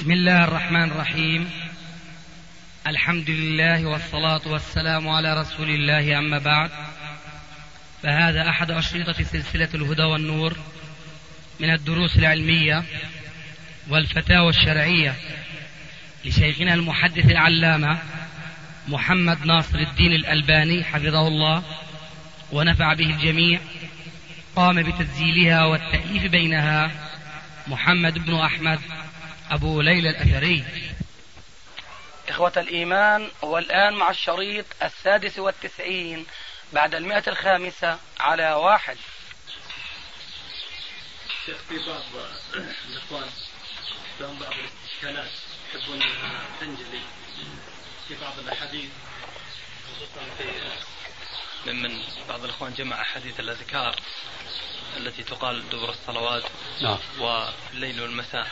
بسم الله الرحمن الرحيم. الحمد لله والصلاة والسلام على رسول الله، أما بعد، فهذا أحد أشرطة سلسلة الهدى والنور من الدروس العلمية والفتاوى الشرعية لشيخنا المحدث العلامة محمد ناصر الدين الألباني حفظه الله ونفع به الجميع. قام بتسجيلها والتأليف بينها محمد بن أحمد أبو ليلى الأثري. إخوة الإيمان، والآن مع الشريط 96 بعد 105 على 1. شيخ، في بعض الإخوان لهم بعض الاستشكالات يحبون أنها تنجلي في بعض الأحاديث، خصوصا من بعض الإخوان جمع أحاديث الأذكار التي تقال دبر الصلوات والليل والمساء،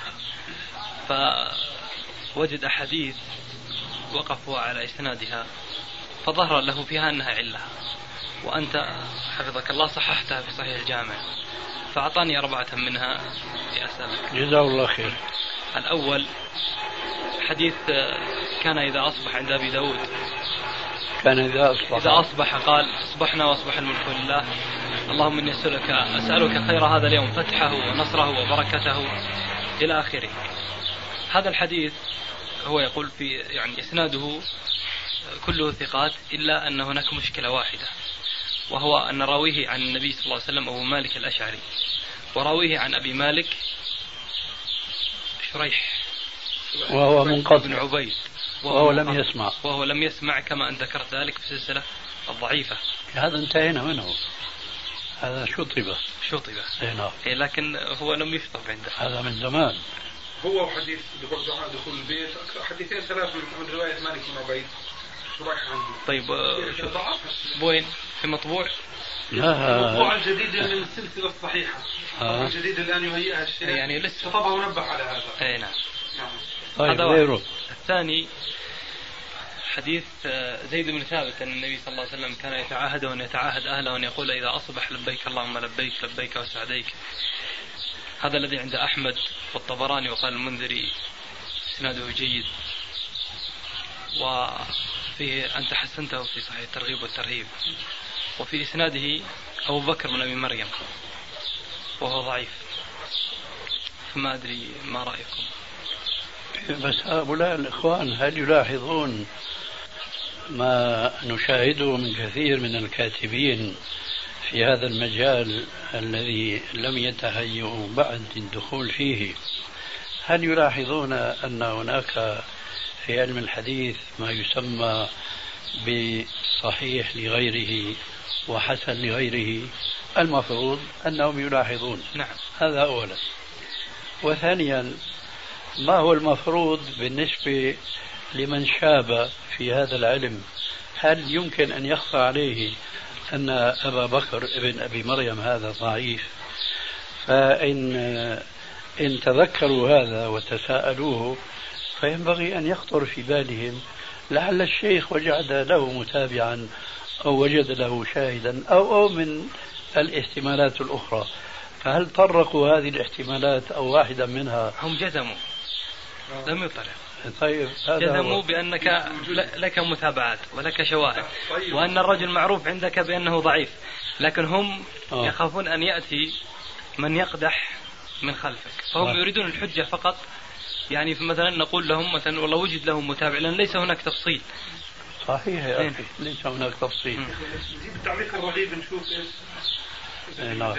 فوجد أحاديث وقفوا على إسنادها فظهر له فيها أنها علة، وأنت حفظك الله صححتها في صحيح الجامع، فأعطاني 4 منها لأسألك. جزاه الله خير. الأول حديث كان إذا أصبح عند أبي داود، كان إذا أصبح قال: أصبحنا وأصبح الملك لله، اللهم إني أسألك خير هذا اليوم، فتحه ونصره وبركته إلى آخره. هذا الحديث هو يقول في إسناده كله ثقات، إلا أن هناك مشكلة واحدة، وهو أن راويه عن النبي صلى الله عليه وسلم أبو مالك الأشعري، وراويه عن أبي مالك شريح وهو منقطع بن عبيد، وهو لم يسمع كما أن ذكرت ذلك في السلسلة الضعيفة. هذا انتهينا منه، هذا شطب. لكن هو لم يشطب عنده، هذا من زمان. هو حديث دخول البيت، حديثين 3 من رواية مالك بن عبيد شريح عنده. طيب وين في مطبوع؟ لا، المطبوع الجديد من السلسلة الصحيحة. الجديد الآن يهيئها الشيخ، لسه طبعا ونبه على هذا. نعم. طيب غيره. الثاني حديث زيد بن ثابت أن النبي صلى الله عليه وسلم كان يتعاهد وأن يتعاهد أهله وأن يقول إذا أصبح: لبيك اللهم لبيك لبيك وسعديك. هذا الذي عند أحمد والطبراني، وقال المنذري إسناده جيد، وفيه أنت حسنته في صحيح الترغيب والترهيب. وفي إسناده أبو بكر بن أبي مريم وهو ضعيف، فما أدري ما رأيكم. بس هؤلاء الإخوان هل يلاحظون ما نشاهده من كثير من الكاتبين في هذا المجال الذي لم يتهيئوا بعد الدخول فيه؟ هل يلاحظون أن هناك في علم الحديث ما يسمى بصحيح لغيره وحسن لغيره؟ المفروض أنهم يلاحظون. نعم. هذا أولا. وثانيا، ما هو المفروض بالنسبة لمن شاب في هذا العلم؟ هل يمكن أن يخفى عليه أن أبا بكر ابن أبي مريم هذا ضعيف؟ فإن تذكروا هذا وتساءلوه فينبغي أن يخطر في بالهم لعل الشيخ وجد له متابعا أو وجد له شاهدا أو من الاحتمالات الأخرى. فهل طرقوا هذه الاحتمالات أو واحدة منها؟ هم جزموا، لم يطلع. طيب، جزموا بأنك لك متابعات ولك شواهد، وأن الرجل معروف عندك بأنه ضعيف، لكن هم يخافون أن يأتي من يقدح من خلفك، فهم يريدون الحجة فقط. مثلا نقول لهم مثلا والله وجد لهم متابع، لأن ليس هناك تفصيل. صحيح يا أخي، ليس هناك تفصيل. نجيب التعليق الرغيب نشوف إيش.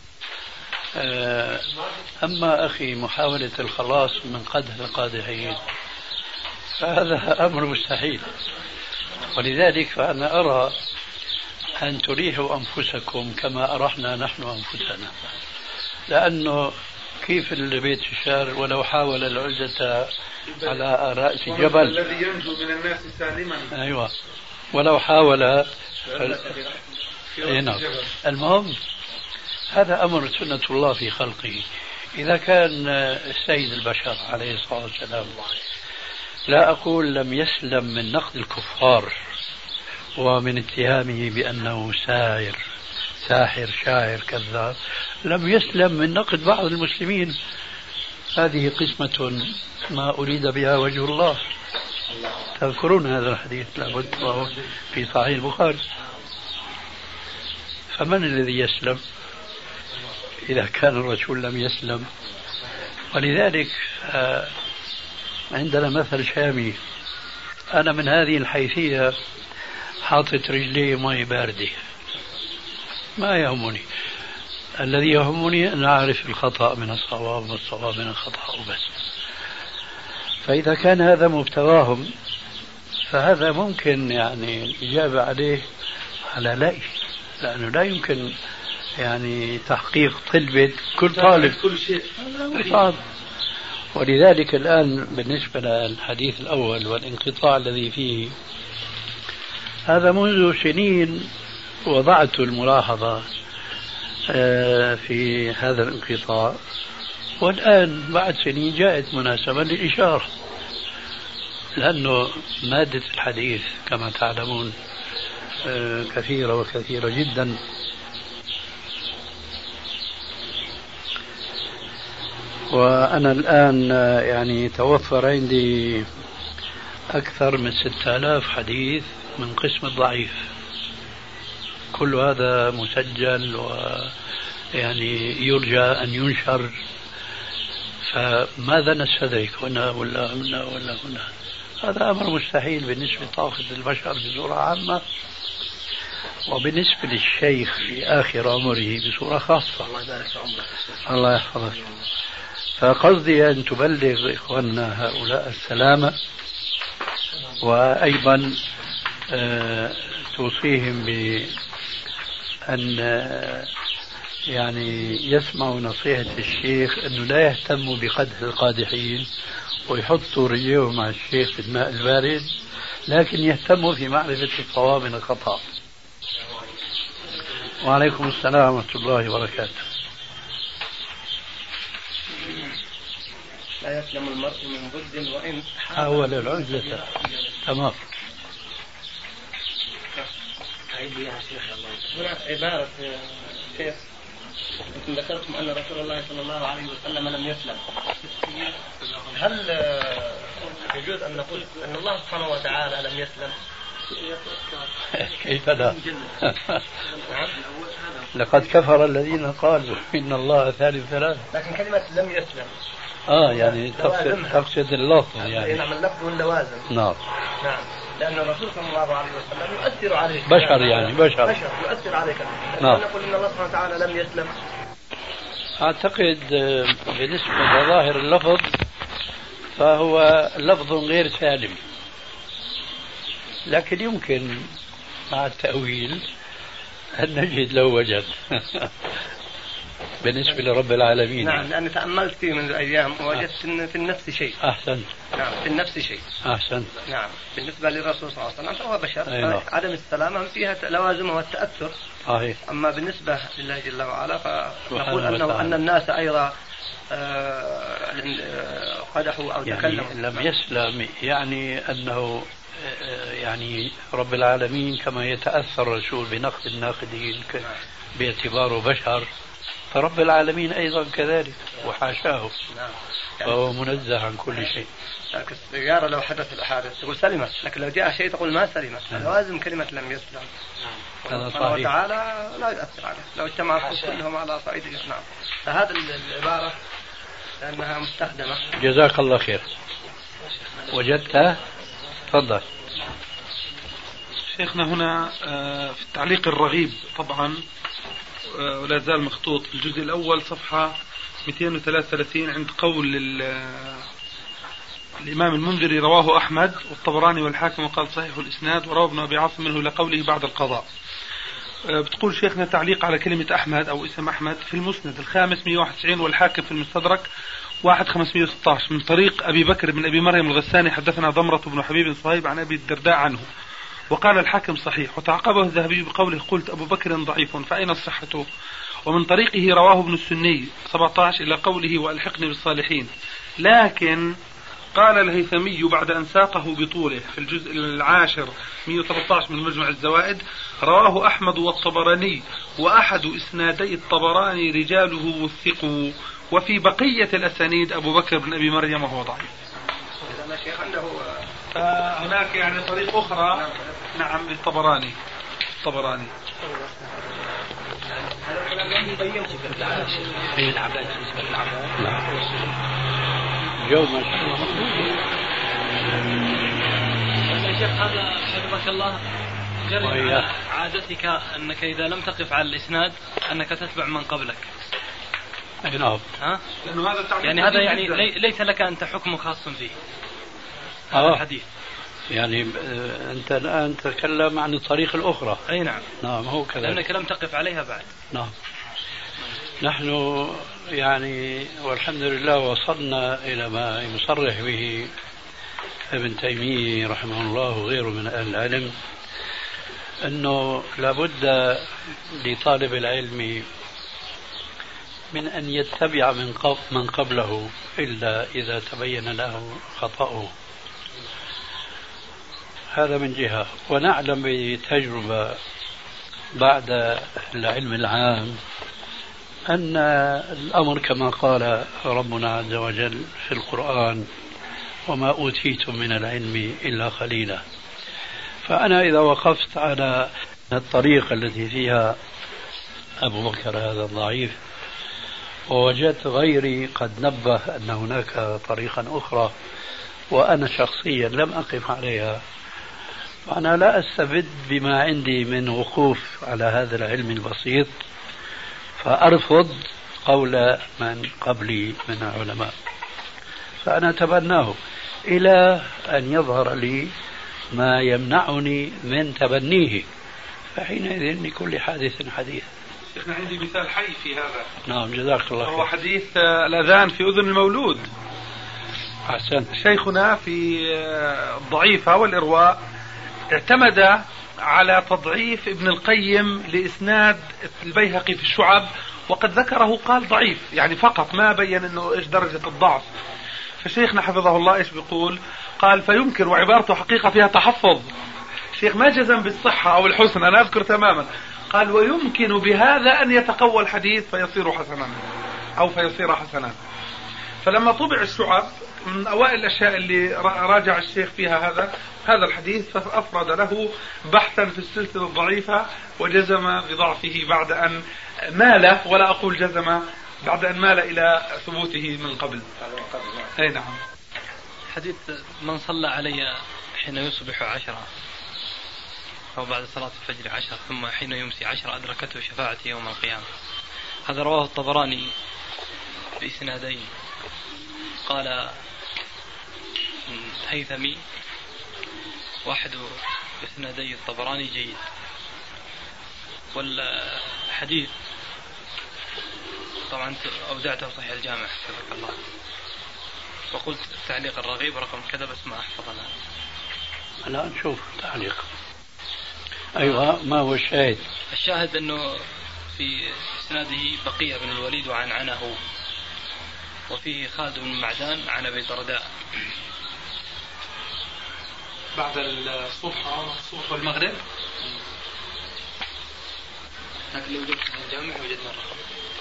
أما أخي محاولة الخلاص من قدح القادحين فهذا أمر مستحيل، ولذلك فأنا أرى أن تريحوا أنفسكم كما أرحنا نحن أنفسنا، لأنه كيف البيت الشعر ولو حاول العزة على رأس جبل الذي ينجو من الناس سالما. أيوة، ولو حاول المهم هذا أمر سنة الله في خلقه. إذا كان السيد البشر عليه الصلاة والسلام، لا أقول لم يسلم من نقد الكفار ومن اتهامه بأنه ساحر شاعر كذاب، لم يسلم من نقد بعض المسلمين هذه قسمة ما أريد بها وجه الله. تذكرون هذا الحديث لابد وهو في صحيح البخاري. فمن الذي يسلم إذا كان الرسول لم يسلم؟ ولذلك عندنا مثل شامي، أنا من هذه الحيثية حاطط رجلي ماء باردة، ما يهمني، الذي يهمني أن أعرف الخطأ من الصواب والصواب من الخطأ وبس. فإذا كان هذا مبتغاهم فهذا ممكن يعني الإجابة عليه على لا، لأنه لا يمكن يعني تحقيق طلبة كل طالب كل شيء صعب. ولذلك الآن بالنسبة للحديث الأول والانقطاع الذي فيه، هذا منذ سنين وضعت الملاحظة في هذا الانقطاع، والآن بعد سنين جاءت مناسبة للإشارة، لأنه مادة الحديث كما تعلمون كثيرة وكثيرة جدا. وأنا الآن يعني توفر عندي أكثر من 6000 حديث من قسم الضعيف، كل هذا مسجل ويعني يرجى أن ينشر. فماذا نستدرك هنا ولا هنا ولا هنا؟ هذا أمر مستحيل بالنسبة لطاقة البشر بصورة عامة، وبالنسبة للشيخ في آخر عمره بصورة خاصة. الله يحفظك. فقصدي أن تبلغ إخواننا هؤلاء السلامة، وأيضا توصيهم بأن يعني يسمعوا نصيحة الشيخ أنه لا يهتموا بقدح القادحين ويحطوا رجليهم مع الشيخ في الماء البارد، لكن يهتموا في معرفة الصواب من الخطأ. وعليكم السلام ورحمة الله وبركاته. لا يسلم المرء من ضد وإن حاول العزلة. تمام. هنا عبارة شيخ، أنتم ذكرتم أن رسول الله صلى الله عليه وسلم لم يسلم. هل يجوز أن نقول أن الله سبحانه وتعالى لم يسلم؟ كيف لا؟ لقد كفر الذين قالوا إن الله ثالث ثلاثة. لكن كلمة لم يسلم يعني تقصد اللفظ يعني. نعم، اللفظ واللوازم. نعم. نعم، لأن الرسول صلى الله عليه وسلم يؤثر عليك. بشر يعني بشر يؤثر عليك. نعم. نقول إن الله سبحانه وتعالى لم يسلم. أعتقد بالنسبة لظاهر اللفظ فهو لفظ غير سالم، لكن يمكن مع التأويل أن نجد له وجه بالنسبة لرب العالمين. نعم، لأني تأملت فيه من الأيام ووجدت أن في النفس شيء. أحسنت. نعم، في النفس شيء. أحسنت. نعم، بالنسبة للرسول صلى الله عليه وسلم فهو بشر. أيوة. عدم السلامة فيها لوازمه والتأثر. صحيح. أما بالنسبة لله جل وعلا فنقول أن الناس أيضا قدحوا أو تكلموا. يعني لم يسلم يعني أنه يعني رب العالمين كما يتأثر الرسول بنقد الناقدين باعتباره بشر، فرب العالمين أيضا كذلك وحاشاه. نعم. فهو منزه عن كل شيء. لكن السيارة لو حدث الحادث تقول سلمت، لكن لو جاء شيء تقول ما سلمت. لازم كلمة لم يسلم. هذا سبحانه صحيح. وتعالى لا يؤثر عليه لو اجتمع كلهم على صعيد نعم. فهذا العبارة لأنها مستخدمة. جزاك الله خير. وجدتها؟ تفضل. شيخنا هنا في التعليق الرغيب طبعا ولا زال مخطوط في الجزء الأول صفحة 233 عند قول الإمام المنذري رواه أحمد والطبراني والحاكم وقال صحيح الإسناد، وروى ابن أبي عاصم منه لقوله بعد القضاء. بتقول شيخنا تعليق على كلمة أحمد أو اسم أحمد في المسند الخامس 191 والحاكم في المستدرك 1516 من طريق أبي بكر بن أبي مريم الغساني حدثنا ضمرة بن حبيب صهيب عن أبي الدرداء عنه، وقال الحاكم صحيح، وتعقبه الذهبي بقوله قلت أبو بكر ضعيف فأين صحته؟ ومن طريقه رواه ابن السني 17 إلى قوله وألحقني بالصالحين. لكن قال الهيثمي بعد أن ساقه بطوله في الجزء العاشر 113 من مجمع الزوائد رواه أحمد والطبراني، وأحد إسنادي الطبراني رجاله وثقوا، وفي بقية الأسانيد أبو بكر بن أبي مريم وهو ضعيف. هناك يعني طريق أخرى نعم للطبراني. الطبراني جو ما شاء الله. يا شيخ هذا حفظك الله جرى عادتك أنك إذا لم تقف على الإسناد أنك تتبع من قبلك. أي نعم. يعني هذا يعني ليس لك أنت حكم خاص فيه هذا الحديث. يعني أنت الآن تتكلم عن الطريق الأخرى. أي نعم. نعم هو كذا. لأنك لم تقف عليها بعد. نعم. نحن يعني والحمد لله وصلنا إلى ما يصرح به ابن تيمية رحمه الله وغيره من أهل العلم أنه لابد لطالب العلم من أن يتبع من قبله إلا إذا تبين له خطأه. هذا من جهة. ونعلم بتجربة بعد العلم العام أن الأمر كما قال ربنا عز وجل في القرآن وما أوتيتم من العلم إلا قليلا. فأنا إذا وقفت على الطريقة التي فيها أبو بكر هذا الضعيف ووجدت غيري قد نبه أن هناك طريقا أخرى وأنا شخصيا لم أقف عليها، فأنا لا أستبد بما عندي من وقوف على هذا العلم البسيط فأرفض قول من قبلي من العلماء، فأنا أتبناه إلى أن يظهر لي ما يمنعني من تبنيه، فحينئذ لكل حادث حديث. شيخنا عندي مثال حي في هذا. نعم جزاك الله خير. هو حديث الأذان في أذن المولود. أحسنت. شيخنا في الضعيفة والإرواء اعتمد على تضعيف ابن القيم لإسناد البيهقي في الشعب، وقد ذكره قال ضعيف يعني فقط، ما بين انه ايش درجة الضعف. فشيخنا حفظه الله ايش بيقول؟ قال فيمكن، وعبارته حقيقة فيها تحفظ، الشيخ ما جزم بالصحة او الحسن، انا اذكر تماما، قال ويمكن بهذا ان يتقوى الحديث فيصير حسنا او فيصير حسنا. فلما طبع الشعب من اوائل الاشياء اللي راجع الشيخ فيها هذا الحديث، فافرد له بحثا في السلسلة الضعيفة وجزم بضعفه بعد ان مال، ولا اقول جزم، بعد ان مال الى ثبوته من قبل. اي نعم. حديث من صلى علي حين يصبح 10 أو بعد صلاة الفجر 10 ثم حين يمسي 10 أدركته شفاعتي يوم القيامة، هذا رواه الطبراني بإسنادين. قال الهيثمي واحد إسنادي الطبراني جيد، والحديث طبعا أودعته صحيح الجامع حفظك الله، وقلت التعليق الرغيب رقم كذا بس ما أحفظ الآن. الآن نشوف تعليق. أيوة، ما هو الشاهد؟ الشاهد أنه في إسناده بقية بن الوليد وعن عنه، وفيه خالد بن معدان عن أبي الدرداء بعد الصبح والمغرب. لكن لو وجدت في الجامع وجدنا الرقم.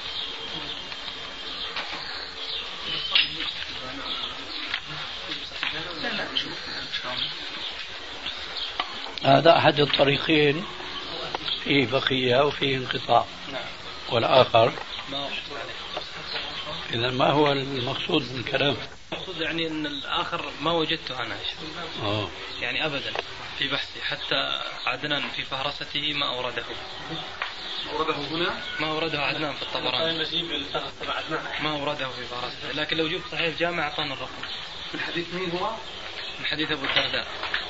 هذا أحد الطريقين فيه بقية وفيه انقطاع. نعم. والآخر ما إذا ما هو المقصود من الكلام؟ المقصود يعني أن الآخر ما وجدته أنا يعني أبدا في بحثي، حتى عدنان في فهرسته ما أورده. أورده هنا؟ ما أورده عدنان في الطبراني، ما أورده في فهرسته، لكن لو جبت صحيح الجامع أعطانا الرقم. من حديث مين هو؟ من حديث أبو الدرداء.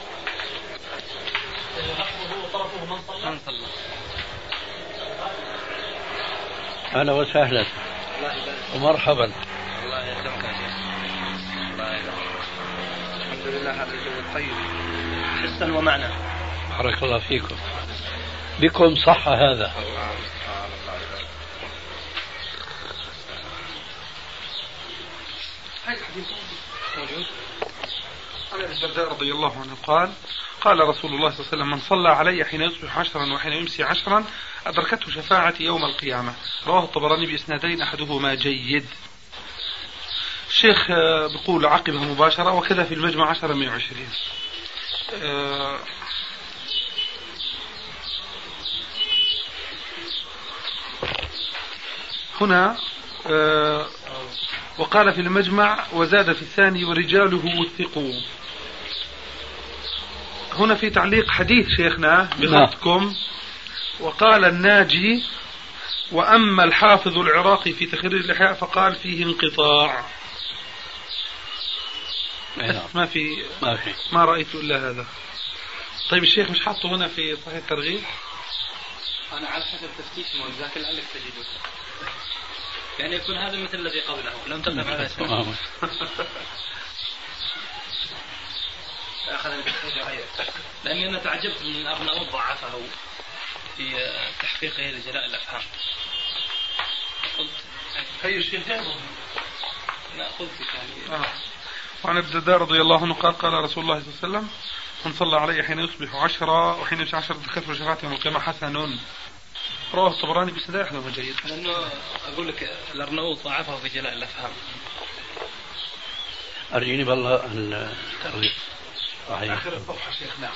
من صلى. أهلا وسهلا ومرحبا. الله يسلمك يا شيخ. الله يسلمك. الحمد لله هذا الجو الطيب حسا ومعنى. بارك الله فيكم. بكم صح هذا. موجود. عن أبي الدرداء رضي الله عنه قال رسول الله صلى الله عليه وسلم من صلى علي حين يصبح 10 وحين يمسي 10 أدركته شفاعتي يوم القيامة. رواه الطبراني بإسنادين أحدهما جيد. الشيخ بيقول عقبها مباشرة وكذا في المجمع 10/120. هنا وقال في المجمع وزاد في الثاني ورجاله وثقوا. هنا في تعليق حديث شيخنا بخطكم، وقال الناجي وأما الحافظ العراقي في تخريج الإحياء فقال فيه انقطاع. ما في ما رأيت إلا هذا. طيب الشيخ مش حاطه هنا في صحيح الترغيب؟ أنا على حسب تفتيش موزاك لعلك تجده، يعني يكون هذا مثل الذي قبله لم تقف على اسمه. لأني أنا تعجبت من أرناؤوط ضعفه في تحقيقه لجلاء الأفهام. قلت هي الشيخ لا قلت يعني وعن ابن الدرداء رضي الله عنه قال قال رسول الله صلى الله عليه وسلم من صلى علي حين يصبح 10 وحين يمشي 10 تكفر شفاعته يوم القيامة حسن. رواه الطبراني بسند أحمد جيد. لأنه أقول لك الأرناؤوط ضعفه في جلاء الأفهام. أرجيني بالله التأويل آخر الصفحة شيخنا.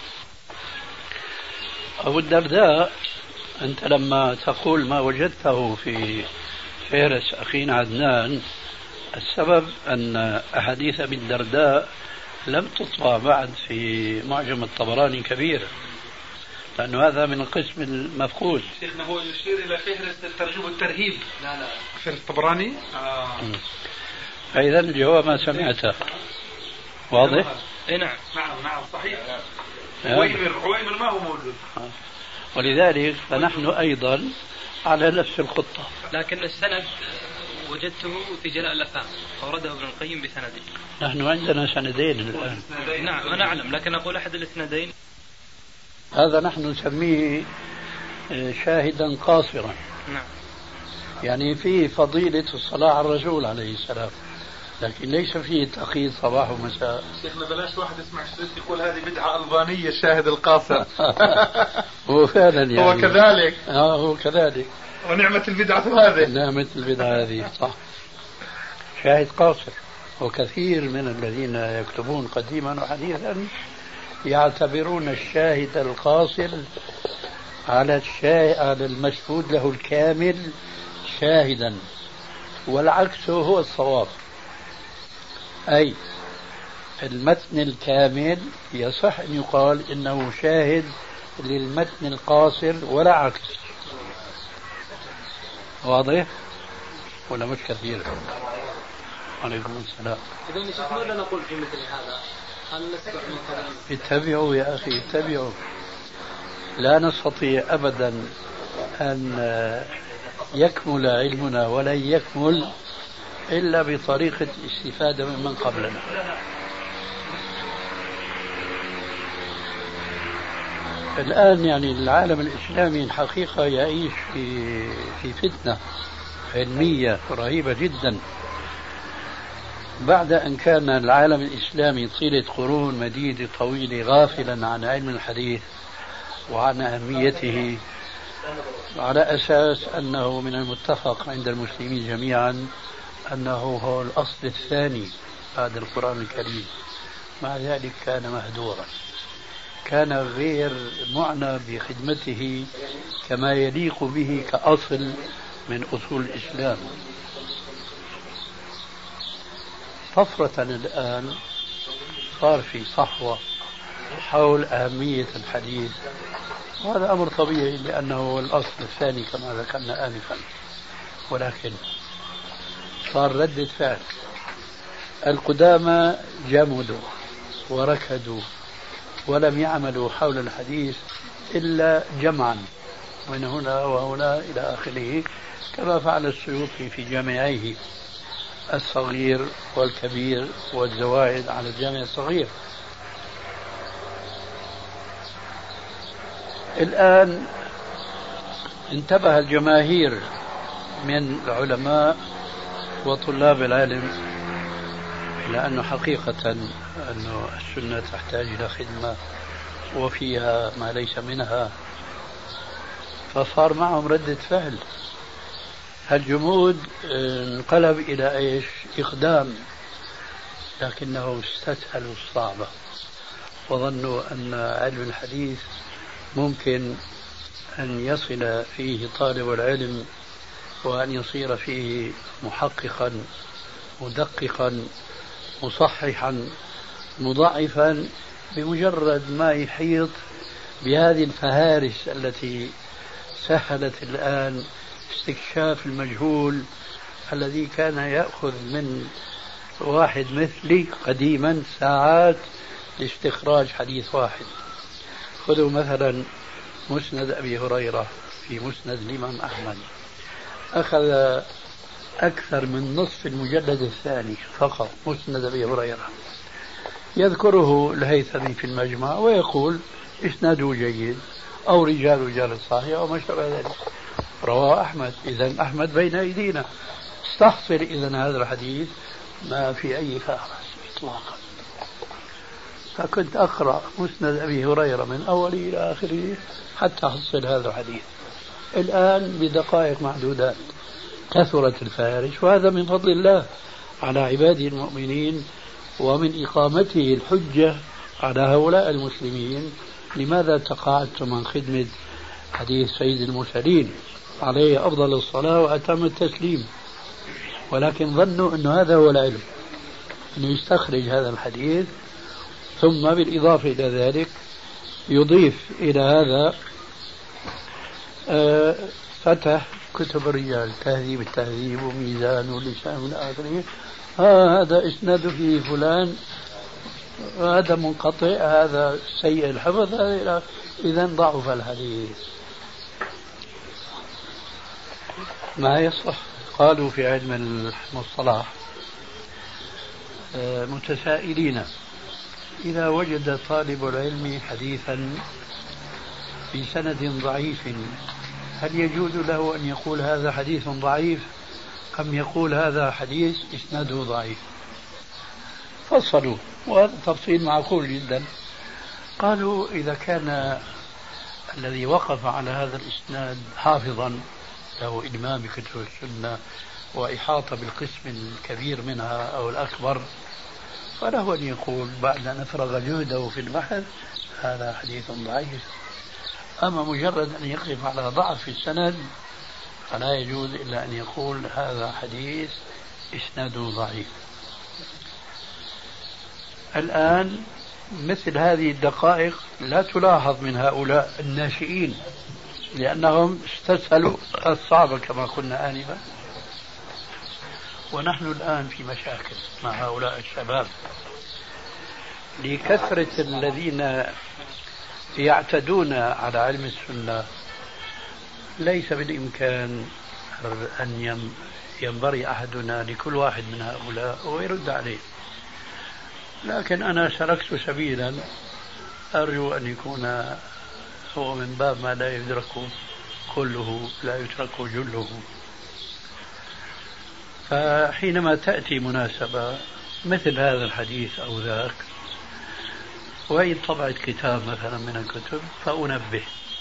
أبو الدرداء أنت لما تقول ما وجدته في فهرس أخينا عدنان، السبب أن أحاديث أبي الدرداء لم تطبع بعد في معجم الطبراني كبير، لأنه هذا من القسم المفقود. شيخنا هو يشير إلى فهرس الترغيب والترهيب. لا فهرس الطبراني. فإذا الجواب ما سمعته واضح؟ اي نعم صحيح. عويمر ما هو موجود. ولذلك فنحن أيضا على نفس الخطة. لكن السند وجدته في جلاء الأفهام أورده ابن القيم بسنده. نحن عندنا سندين الآن. نعم أنا أعلم، لكن أقول أحد الاسنادين هذا نحن نسميه شاهدا قاصرا. نعم. يعني فيه فضيلة الصلاة على الرسول عليه السلام، لكن ليس فيه تقييد صباح ومساء. شيخنا بلاش واحد يسمع شريط يقول هذه بدعة ألبانية الشاهد القاصر. هو فعلا يعني هو كذلك. هو كذلك. ونعمة البدعة هذه. نعمة البدعة هذه صح. شاهد قاصر. وكثير من الذين يكتبون قديما وحديثا يعتبرون الشاهد القاصر على المشهود له الكامل شاهدا، والعكس هو الصواب. أي المتن الكامل يصح أن يقال إنه شاهد للمتن القاصر ولا عكس. واضح ولا مش كثير؟ عليكم السلام. إذا شيخ ماذا نقول في مثل هذا؟ هل نسمع من كلام؟ اتبعوا يا أخي اتبعوا. لا نستطيع أبدا أن يكمل علمنا ولن يكمل إلا بطريقة استفادة ممن قبلنا. الآن يعني العالم الإسلامي الحقيقة يعيش في فتنة علمية رهيبة جدا. بعد أن كان العالم الإسلامي طيلة قرون مديدة طويلة غافلا عن علم الحديث وعن أهميته، على أساس أنه من المتفق عند المسلمين جميعا أنه هو الأصل الثاني بعد القرآن الكريم، مع ذلك كان مهدورا، كان غير معنى بخدمته كما يليق به كأصل من أصول الإسلام. طفرة الآن صار في صحوة حول أهمية الحديث، وهذا أمر طبيعي لأنه هو الأصل الثاني كما ذكرنا آنفا. ولكن صار ردة فعل. القدامى جمدوا وركدوا ولم يعملوا حول الحديث إلا جمعا من هنا وهنا إلى آخره، كما فعل السيوطي في جامعيه الصغير والكبير والزوائد على الجامع الصغير. الآن انتبه الجماهير من العلماء وطلاب العلم إلى أنه حقيقة أنه السنة تحتاج إلى خدمة وفيها ما ليس منها، فصار معهم ردة فعل. الجمود انقلب إلى إيش؟ إقدام، لكنهم استسهلوا الصعبة وظنوا أن علم الحديث ممكن أن يصل فيه طالب العلم وأن يصير فيه محققا مدققا مصححا مضاعفا بمجرد ما يحيط بهذه الفهارس التي سهلت الآن استكشاف المجهول الذي كان يأخذ من واحد مثلي قديما ساعات لاستخراج حديث واحد. خذوا مثلا مسند أبي هريرة في مسند الإمام أحمد، أخذ أكثر من نصف المجلد الثاني فقط مسند أبي هريرة، يذكره الهيثمي في المجمع ويقول إسناده جيد أو رجال الصحيح أو ما شابه ذلك، رواه أحمد. إذن أحمد بين أيدينا، استحصل إذن هذا الحديث ما في أي فهرس إطلاقا. فكنت أقرأ مسند أبي هريرة من أوله إلى آخره حتى أحصل هذا الحديث. الآن بدقائق معدودات كثرت الفهارس، وهذا من فضل الله على عباده المؤمنين ومن إقامته الحجة على هؤلاء المسلمين. لماذا تقاعدتم عن خدمة حديث سيد المرسلين عليه أفضل الصلاة وأتم التسليم؟ ولكن ظنوا أن هذا هو العلم، أنه يستخرج هذا الحديث ثم بالإضافة إلى ذلك يضيف إلى هذا فتح كتب الرجال، تهذيب التهذيب وميزان ولسان من آخره، هذا إسناد فيه فلان، هذا منقطع، هذا سيء الحفظ، هذا إذا ضعف الحديث. ما يصح. قالوا في علم المصطلح متسائلين: إذا وجد طالب العلم حديثا في سند ضعيف هل يجوز له أن يقول هذا حديث ضعيف أم يقول هذا حديث إسناده ضعيف؟ فصلوا، وهذا تفصيل معقول جدا. قالوا إذا كان الذي وقف على هذا الإسناد حافظا له إلمام بكتب السنة وإحاطة بالقسم الكبير منها أو الأكبر، فله أن يقول بعد أن أفرغ جهده في البحث هذا حديث ضعيف. أما مجرد أن يقف على ضعف في السند فلا يجوز إلا أن يقول هذا حديث إسناده ضعيف. الآن مثل هذه الدقائق لا تلاحظ من هؤلاء الناشئين لأنهم استسهلوا الصعب كما قلنا آنفا، ونحن الآن في مشاكل مع هؤلاء الشباب لكثرة الذين يعتدون على علم السنة. ليس بالإمكان أن ينبري أحدنا لكل واحد من هؤلاء ويرد عليه، لكن أنا سلكت سبيلا أرجو أن يكون هو من باب ما لا يدرك كله لا يترك جله. فحينما تأتي مناسبة مثل هذا الحديث أو ذاك وإن طبعت كتاب مثلا من الكتب فأنبه.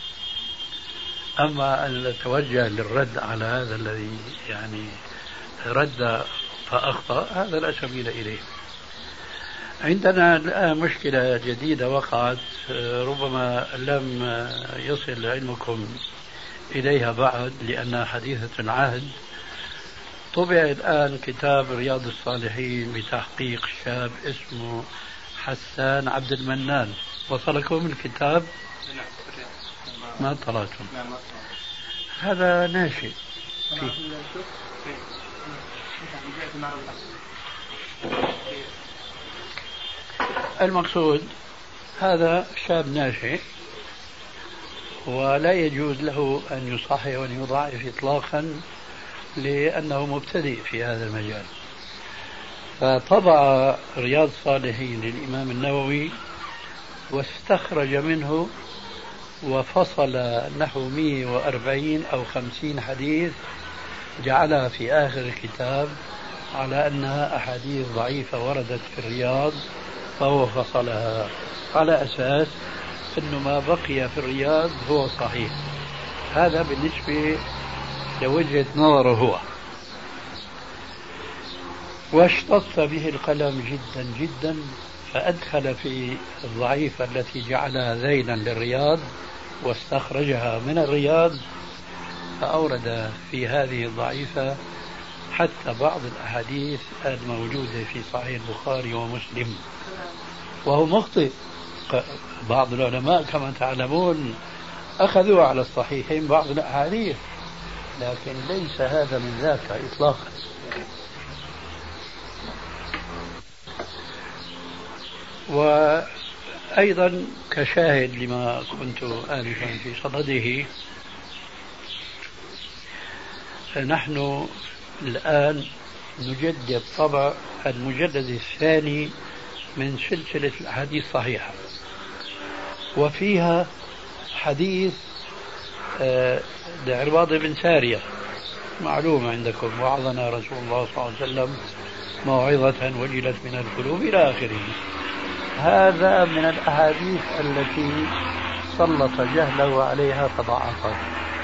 أما أن نتوجه للرد على هذا الذي يعني رد فأخطأ هذا لا سبيل إليه. عندنا الآن مشكلة جديدة وقعت ربما لم يصل علمكم إليها بعد لأنها حديثة العهد. طبع الآن كتاب رياض الصالحين بتحقيق شاب اسمه حسان عبد المنان. وصلكم الكتاب؟ ما طلعتم؟ هذا ناشئ فيه. المقصود هذا شاب ناشئ ولا يجوز له أن يصحح وأن يضاعف إطلاقا لأنه مبتدئ في هذا المجال. فطبع رياض الصالحين للإمام النووي واستخرج منه وفصل نحو 140 أو 50 حديث جعلها في آخر الكتاب على أنها أحاديث ضعيفة وردت في الرياض، فهو فصلها على أساس أنه ما بقي في الرياض هو صحيح. هذا بالنسبة لوجهة نظره هو، واشتط به القلم جدا جدا، فأدخل في الضعيفة التي جعلها ذيلا للرياض واستخرجها من الرياض، فأورد في هذه الضعيفة حتى بعض الأحاديث الموجودة في صحيح البخاري ومسلم، وهو مخطئ. بعض العلماء كما تعلمون أخذوا على الصحيحين بعض الأحاديث، لكن ليس هذا من ذاك إطلاقا. وأيضا كشاهد لما كنت آنفا في صدده، نحن الآن نجدد طبع المجلد الثاني من سلسلة الأحاديث الصحيحة، وفيها حديث لعرباض بن سارية معلوم عندكم: وعظنا رسول الله صلى الله عليه وسلم موعظة وجلت من القلوب إلى آخره. هذا من الأحاديث التي سلط جهله عليها فضعفها.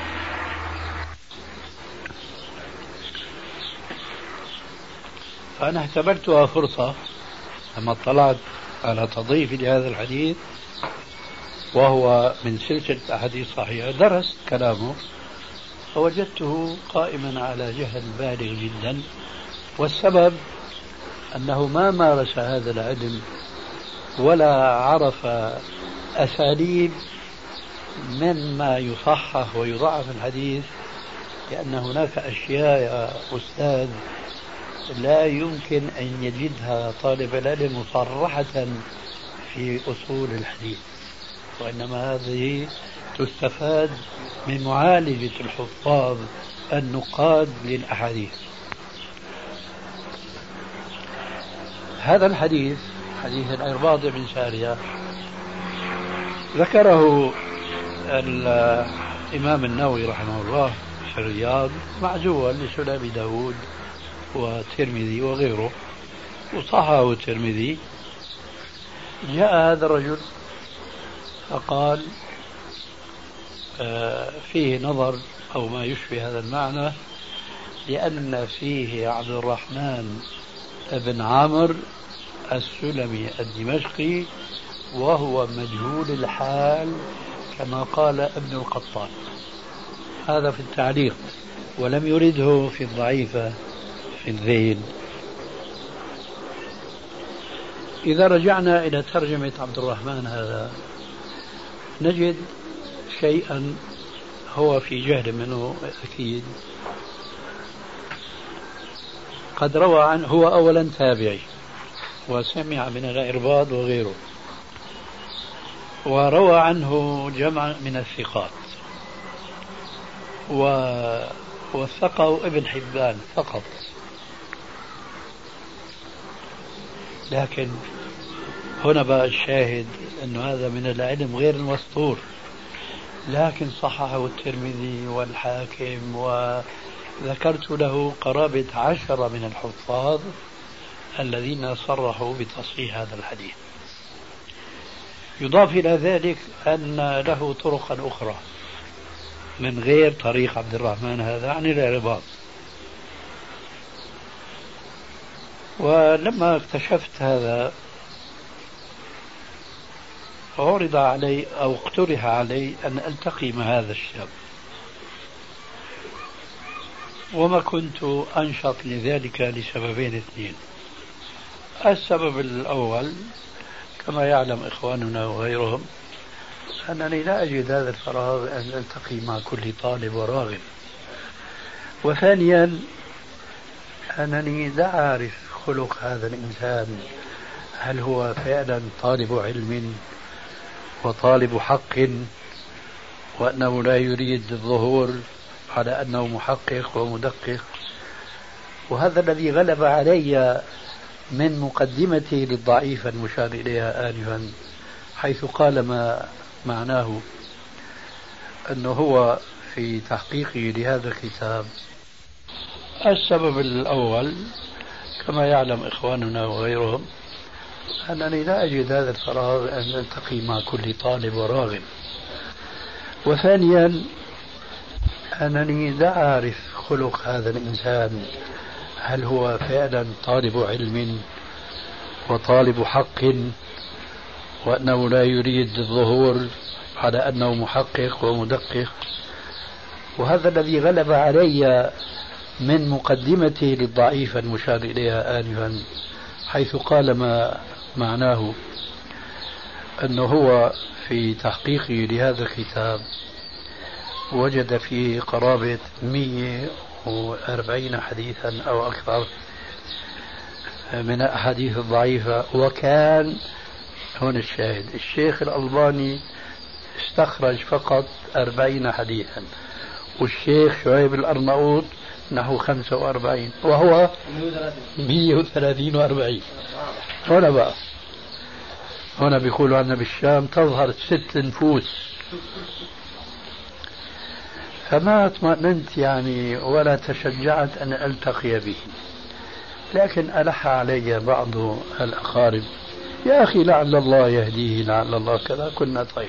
فأنا اعتبرتها فرصة لما اطلعت على تضييف لهذا الحديث، وهو من سلسلة أحاديث صحيحة، درست كلامه فوجدته قائما على جهل بالغ جدا، والسبب أنه ما مارس هذا العلم ولا عرف أساليب مما يصحح ويضعف الحديث، لأن هناك أشياء يا أستاذ لا يمكن أن يجدها طالب العلم مصرحة في أصول الحديث، وإنما هذه تستفاد من معالجة الحفاظ النقاد للأحاديث. هذا الحديث حديث العرباض بن سارية ذكره الإمام النووي رحمه الله في الرياض معزوا لسنن داود والترمذي وغيره، وصححه الترمذي. جاء هذا الرجل فقال فيه نظر أو ما يشبه هذا المعنى، لأن فيه عبد الرحمن بن عامر السلمي الدمشقي وهو مجهول الحال كما قال ابن القطان. هذا في التعليق، ولم يرده في الضعيفة في الذيل. إذا رجعنا إلى ترجمة عبد الرحمن هذا نجد شيئا هو في جهل منه أكيد. قد روى عنه، هو أولا تابعي وسمع من العرباض وغيره، وروى عنه جمع من الثقات، ووثقه ابن حبان فقط. لكن هنا بقى الشاهد أنه هذا من العلم غير المسطور، لكن صححه الترمذي والحاكم، وذكرت له قرابة 10 من الحفاظ الذين صرحوا بتصحيح هذا الحديث. يضاف إلى ذلك أن له طرقا أخرى من غير طريق عبد الرحمن هذا عن العرباض. ولما اكتشفت هذا عرض علي أو اقترح علي أن ألتقي مع هذا الشاب، وما كنت أنشط لذلك لسببين اثنين. السبب الأول كما يعلم إخواننا وغيرهم أنني لا أجد هذا الفراغ أن ألتقي مع كل طالب وراغب، وثانيا أنني لا أعرف خلق هذا الإنسان، هل هو فعلا طالب علم وطالب حق وأنه لا يريد الظهور على أنه محقق ومدقق. وهذا الذي غلب علي من مقدمتي للضعيفة المشار إليها آنفا، حيث قال ما معناه أنه هو في تحقيقه لهذا الكتاب. السبب الأول كما يعلم إخواننا وغيرهم أنني لا أجد هذا الفراغ أن ألتقي مع كل طالب وراغب، وثانيا أنني لا أعرف خلق هذا الإنسان، هل هو فعلا طالب علم وطالب حق وأنه لا يريد الظهور على أنه محقق ومدقق. وهذا الذي غلب علي من مقدمته للضعيف المشار إليها آنفا، حيث قال ما معناه أنه هو في تحقيقه لهذا الكتاب وجد فيه قرابة 140 حديثا أو أكثر من الأحاديث الضعيفة. وكان هنا الشاهد، الشيخ الألباني استخرج فقط 40 حديثا، والشيخ شعيب الأرناؤوط نحو 45 وهو 130 و40. هنا بقى هنا بيقولوا عنا بالشام تظهر 6 نفوس. فما اطمأننت يعني ولا تشجعت أن ألتقي به، لكن ألح علي بعض الأقارب: يا أخي لعل الله يهديه، لعل الله كذا. كنا طيب،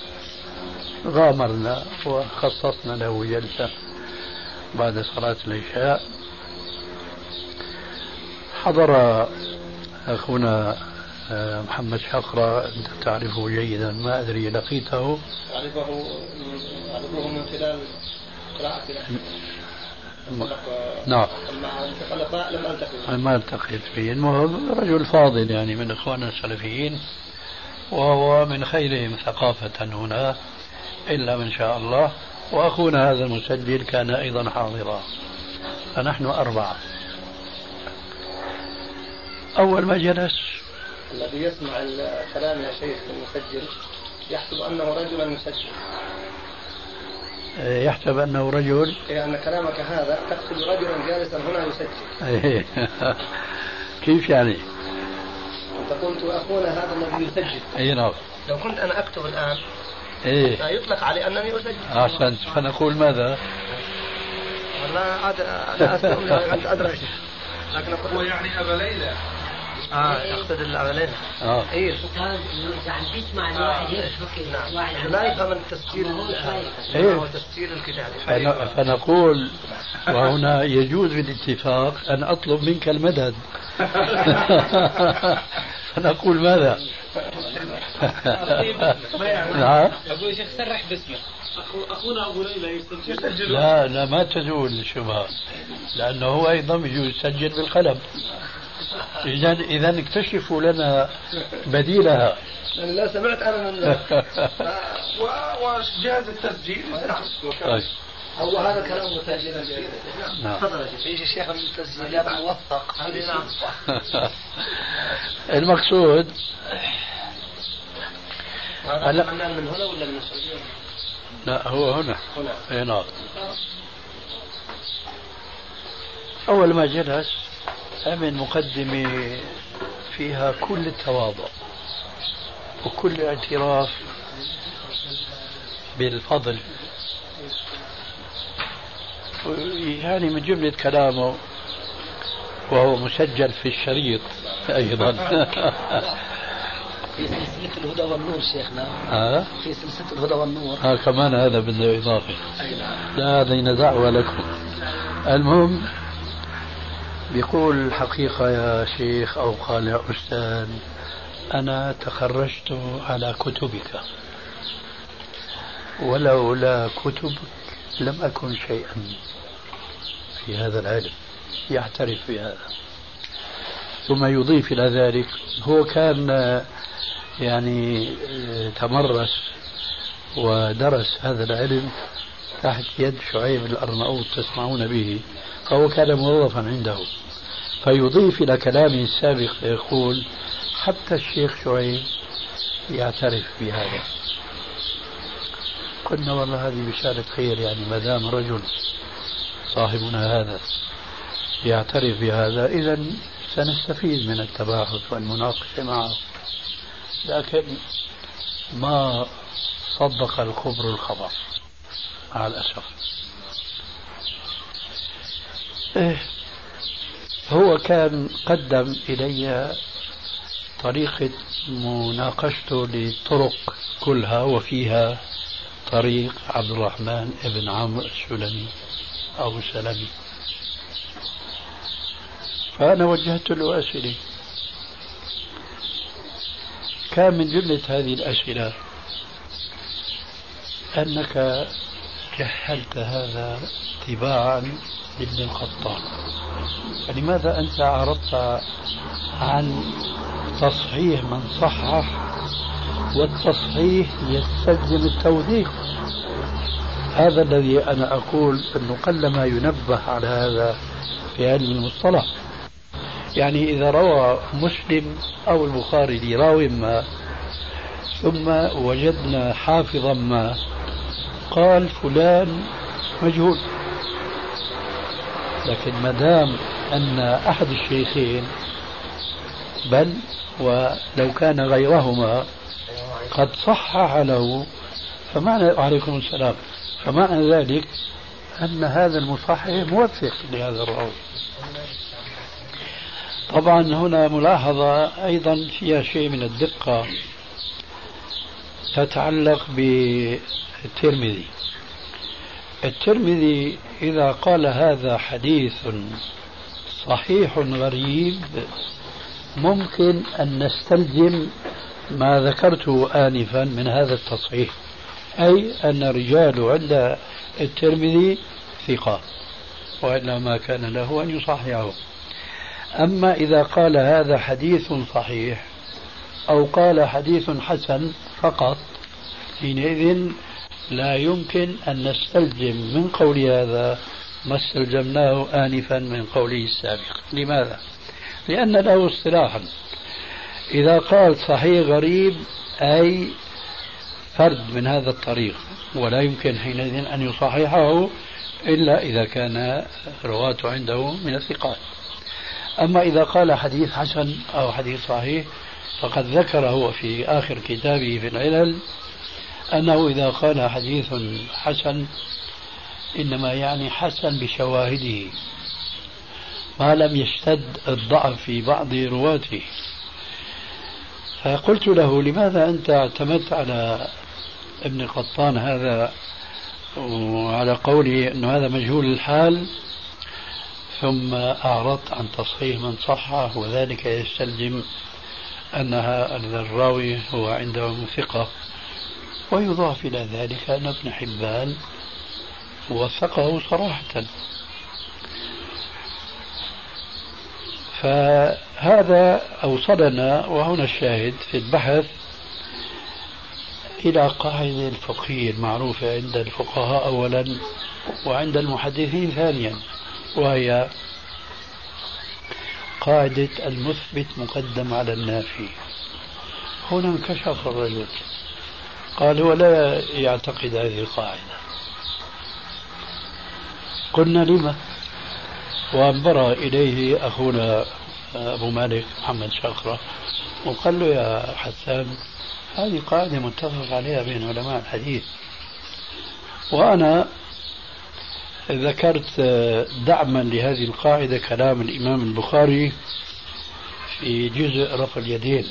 غامرنا وخصصنا له جلسة بعد صلاة العشاء. حضر أخونا محمد شقرة، أنت تعرفه جيدا، ما أدري لقيته؟ أعرفه من خلال قراءتي. نعم. لم ألتقي. ما التقيت به. المهم رجل فاضل يعني من إخواننا السلفيين، وهو من خيرهم ثقافة هنا إلا من شاء الله. وأخونا هذا المسجل كان أيضا حاضرا، فنحن 4. أول ما جلس الذي يسمع الكلام يا شيخ المسجل يحسب أنه رجلا مسجل، يحسب أنه رجل، أن كلامك هذا تقصد رجلا جالسا هنا يسجل. كيف يعني؟ أنت قلت أخونا هذا الذي يسجل. أي نعم. لو كنت أنا أكتب الآن لا يطلق علي أنني أسجل. أحسنت. فنقول ماذا؟ لا أسمع أنت أدرى شيء، لكن هو يعني أبا ليلى. يقصد الأبا ليلى. إيه عم بيسمع الواحد نعم. لا يفهم التسجيل، هو تسجيل الكتاب. فنقول وهنا يجوز بالاتفاق أن أطلب منك المدد. فنقول ماذا؟ نعم. أقول شيخ سرح باسمه. أخونا أبو ليلى يسجل. لا ما تزول الشبهة، لأنه هو أيضا يجوز يسجل بالقلم. إذا اكتشفوا لنا بديلها. لا سمعت أنا من وجهاز التسجيل. طيب. هو هذا كلام مسجل. نعم. تفضل يا شيخ من التسجيلات موثق. المقصود هذا من هنا ولا من السعودية؟ لا هو هنا. نعم. أول ما جلس عمل مقدمة فيها كل التواضع وكل الاعتراف بالفضل، يعني من جملة كلامه وهو مسجل في الشريط أيضا. في سلسلة الهدى والنور شيخنا. في سلسلة الهدى والنور. كمان هذا بده إضافة. لا هذا دعوة لكم. المهم بيقول الحقيقة يا شيخ أو قال يا أستاذ، أنا تخرجت على كتبك، ولولا كتبك لم أكن شيئا في هذا العلم. يعترف بهذا، ثم يضيف إلى ذلك هو كان يعني تمرس ودرس هذا العلم تحت يد شعيب الأرناؤوط تسمعون به، فهو كان موظفا عنده. فيضيف إلى كلامه السابق يقول حتى الشيخ شعيب يعترف بهذا. قلنا والله هذه بشارة خير، يعني ما دام رجل صاحبنا هذا يعترف بهذا إذا سنستفيد من التباحث والمناقشة معه. لكن ما صدق الخبر الخبر مع الأسف. هو كان قدم إلي طريقة مناقشته للطرق كلها، وفيها طريق عبد الرحمن بن عمرو السلمي أو السلمي. فأنا وجهت له أسئلة، كان من جملة هذه الأسئلة أنك جهلت هذا تباعا لابن القطان، فلماذا أنت أعرضت عن تصحيح من صحح، والتصحيح يستلزم التوثيق؟ هذا الذي أنا أقول أنه قلما ينبه على هذا في علم المصطلح. يعني إذا روى مسلم أو البخاري لراو ما ثم وجدنا حافظا ما قال فلان مجهول، لكن ما دام أن أحد الشيخين بل ولو كان غيرهما قد صحح له فمعنى عليكم السلام، فمعنى ذلك أن هذا المصحح موثق لهذا الراوي. طبعا هنا ملاحظة أيضا فيها شيء من الدقة تتعلق بالترمذي. الترمذي إذا قال هذا حديث صحيح غريب ممكن أن نستلزم ما ذكرته آنفا من هذا التصحيح، أي أن رجال عند الترمذي ثقة وإلا ما كان له أن يصححه. أما إذا قال هذا حديث صحيح أو قال حديث حسن فقط، حينئذ لا يمكن أن نستلزم من قول هذا ما استلزمناه آنفا من قوله السابق. لماذا؟ لأن له اصطلاحا، إذا قال صحيح غريب أي فرد من هذا الطريق، ولا يمكن حينئذ أن يصححه إلا إذا كان رواته عنده من الثقات. أما إذا قال حديث حسن أو حديث صحيح فقد ذكر هو في آخر كتابه في العلل أنه إذا قال حديث حسن إنما يعني حسن بشواهده ما لم يشتد الضعف في بعض رواته. فقلت له لماذا أنت اعتمدت على ابن قطان هذا وعلى قوله أنه هذا مجهول الحال ثم أعرضت عن تصحيح من صحه، وذلك يستلزم أن الراوي هو عنده ثقة. ويضاف إلى ذلك أن ابن حبان وثقه صراحة. فهذا أوصلنا وهنا الشاهد في البحث إلى قاعدة الفقهية المعروفة عند الفقهاء أولا وعند المحدثين ثانيا، وهي قاعدة المثبت مقدم على النافي. هنا انكشف الرجل قال ولا يعتقد هذه القاعدة. قلنا لما؟ وانبرى إليه أخونا أبو مالك محمد شاقرة وقال له يا حسان هذه قاعدة متفق عليها بين علماء الحديث، وأنا ذكرت دعما لهذه القاعدة كلام الإمام البخاري في جزء رفع اليدين.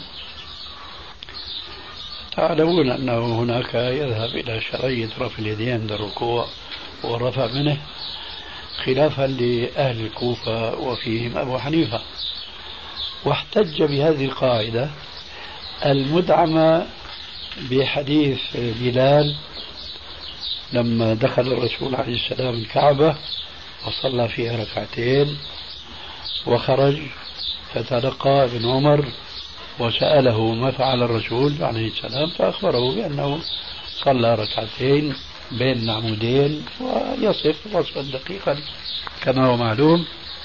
تعلمون أنه هناك يذهب إلى شرعية رفع اليدين عند الركوع والرفع منه خلافا لأهل الكوفة وفيهم أبو حنيفة، واحتج بهذه القاعدة المدعمة بحديث بلال لما دخل الرسول عليه السلام الكعبة وصلى فيها ركعتين وخرج فتلقى ابن عمر وسأله ما فعل الرسول عليه السلام فأخبره بأنه صلى ركعتين بين عمودين ويصف وصفا دقيقا كما هو معلوم.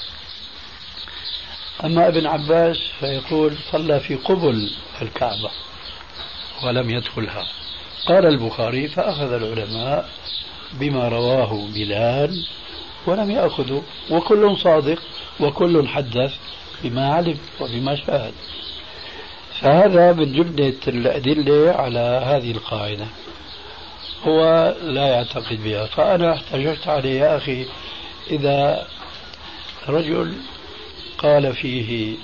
أما ابن عباس فيقول صلى في قبل الكعبة ولم يدخلها. قال البخاري فأخذ العلماء بما رواه بلال ولم يأخذوا، وكل صادق وكل حدث بما علم وبما شاهد. فهذا من جملة الأدلة على هذه القاعدة، هو لا يعتقد بها. فأنا احتججت عليه يا أخي إذا رجل قال فيه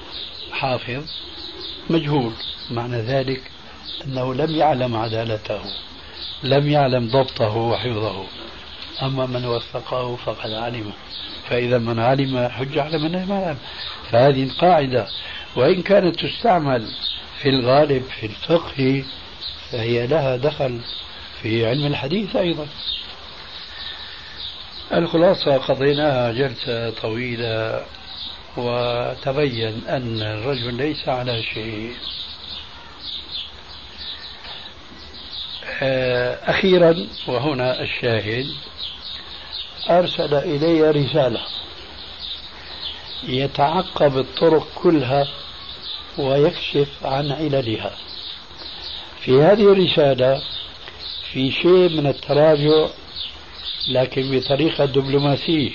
حافظ مجهول معنى ذلك أنه لم يعلم عدالته، لم يعلم ضبطه وحفظه، أما من وثقه فقد علمه، فإذا من علم حج على من لم يعلم. فهذه القاعدة وإن كانت تستعمل في الغالب في الفقه فهي لها دخل في علم الحديث أيضا. الخلاصة قضيناها جلسة طويلة وتبين أن الرجل ليس على شيء. أخيرا وهنا الشاهد، أرسل إلي رسالة يتعقب الطرق كلها ويكشف عن عللها. في هذه الرسالة في شيء من التراجع لكن بطريقة دبلوماسية،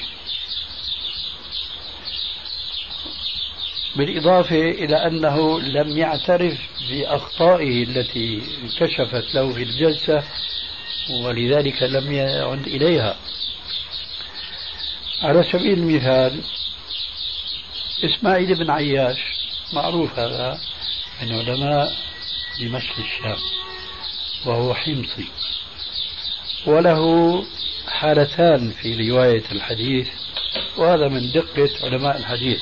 بالإضافة إلى أنه لم يعترف بأخطائه التي كشفت له في الجلسة ولذلك لم يعد إليها. على سبيل المثال إسماعيل بن عياش معروف هذا من علماء دمشق الشام وهو حمصي، وله حالتان في رواية الحديث، وهذا من دقة علماء الحديث.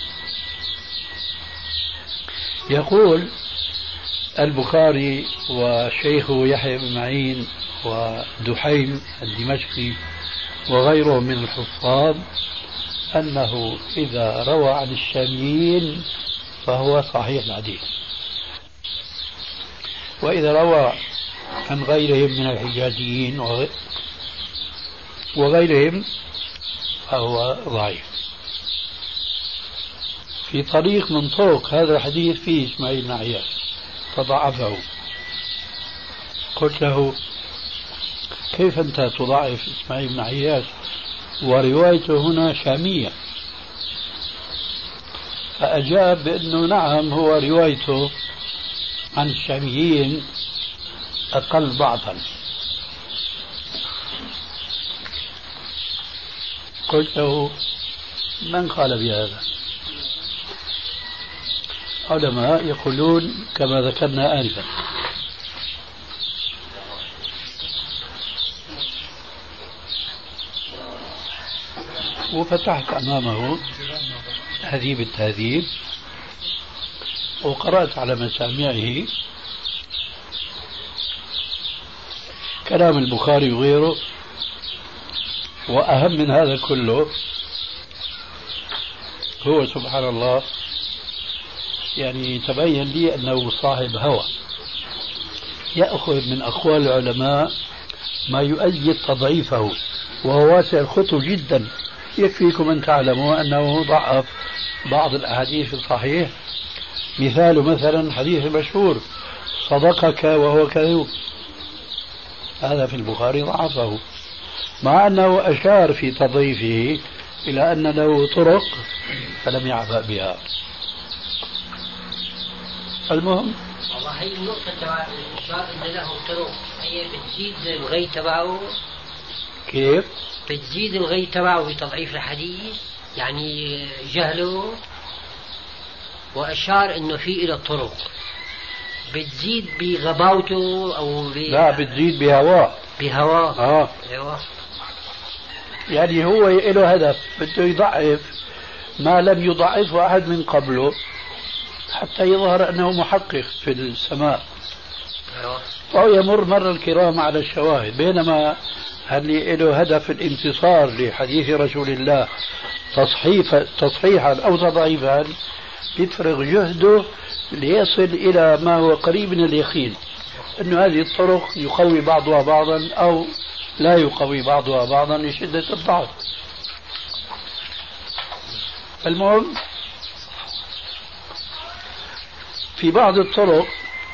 يقول البخاري وشيخه يحيى بن معين ودحيم الدمشقي وغيرهم من الحفاظ أنه إذا روى عن الشاميين فهو صحيح الحديث، وإذا روى عن غيرهم من الحجازيين وغيرهم فهو ضعيف. في طريق من طرق هذا الحديث فيه إسماعيل بن عياش فضعفه. قلت له كيف أنت تضعف إسماعيل بن عياش وروايته هنا شامية؟ فأجاب بأنه نعم هو روايته عن الشاميين أقل ضعفا. قلت له من قال بهذا؟ علماء يقولون كما ذكرنا آنفا. وفتحت أمامه تهذيب التهذيب وقرأت على مسامعه كلام البخاري وغيره. وأهم من هذا كله هو سبحان الله يعني تبين لي أنه صاحب هوى، يأخذ من أقوال العلماء ما يؤيد تضعيفه، وهو واسع الخطو جدا. يكفيكم أن تعلموا أنه ضعف بعض الأحاديث الصحيح. مثال مثلا حديث مشهور صدقك وهو كذوب، هذا في البخاري ضعفه، مع أنه أشار في تضعيفه إلى أن له طرق فلم يعبأ بها. المهم والله هي النقطة تبع الإشارة إن له طرق هي بتزيد الغي تبعه. كيف؟ بتزيد الغي تبعه بتضعيف الحديث، يعني جهله، وأشار إنه في إلى طرق بتزيد بغباوته أو لا بتزيد بهواه. بهواه أيوة. يعني هو له هدف بده يضعف ما لم يضعفه أحد من قبله حتى يظهر أنه محقق في السماء. فهو يمر مر الكرام على الشواهد، بينما هل له هدف الانتصار لحديث رسول الله تصحيحا أو تضعيفا يتفرغ جهده ليصل إلى ما هو قريب من اليقين أن هذه الطرق يقوي بعضها بعضا أو لا يقوي بعضها بعضا لشدة الضعف. المهم في بعض الطرق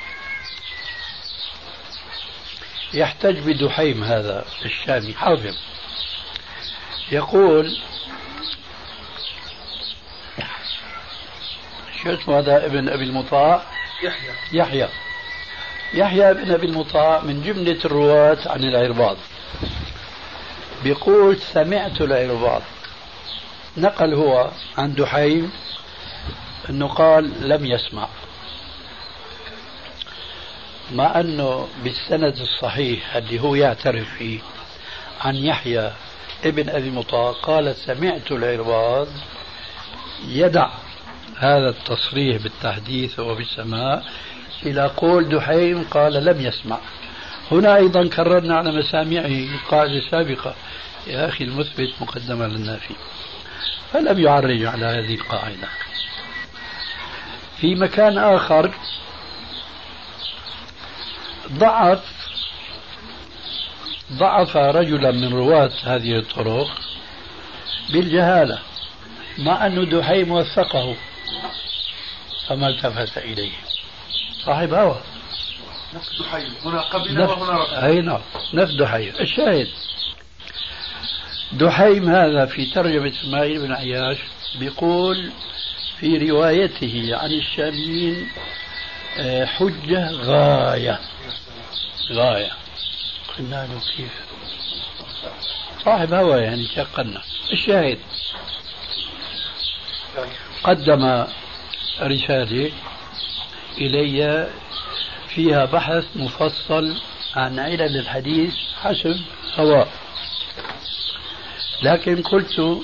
يحتج بدحيم هذا الشامي حافظ، يقول شو اسمه هذا ابن أبي المطاع يحيى ابن أبي المطاع من جملة الرواة عن العرباض. بيقول سمعت العرباض، نقل هو عن دحيم أنه قال لم يسمع. مع أنه بالسند الصحيح اللي هو يعترف فيه عن يحيى ابن أبي مطاع قال سمعت العرباض، يدع هذا التصريح بالتحديث وبالسماع إلى قول دحيم قال لم يسمع. هنا أيضا كررنا على مسامعه القاعدة السابقة، يا أخي المثبت مقدمة للنافي، فلم يعرج على هذه القاعدة. في مكان آخر ضعف رجلا من رواة هذه الطرق بالجهالة، مع أن دحيم وثقه فما التفت إليه. صاحب هوى، نفس دحيم هنا قبل وهنا رفض. أي نعم، نفس دحيم. الشاهد دحيم هذا في ترجمة إسماعيل بن عياش بيقول في روايته عن الشاميين حجة غاية. قلنا له كيف؟ صاحب هوى يعني تيقنا. الشاهد قدم رسالة إلي فيها بحث مفصل عن علل الحديث حسب هواء، لكن قلت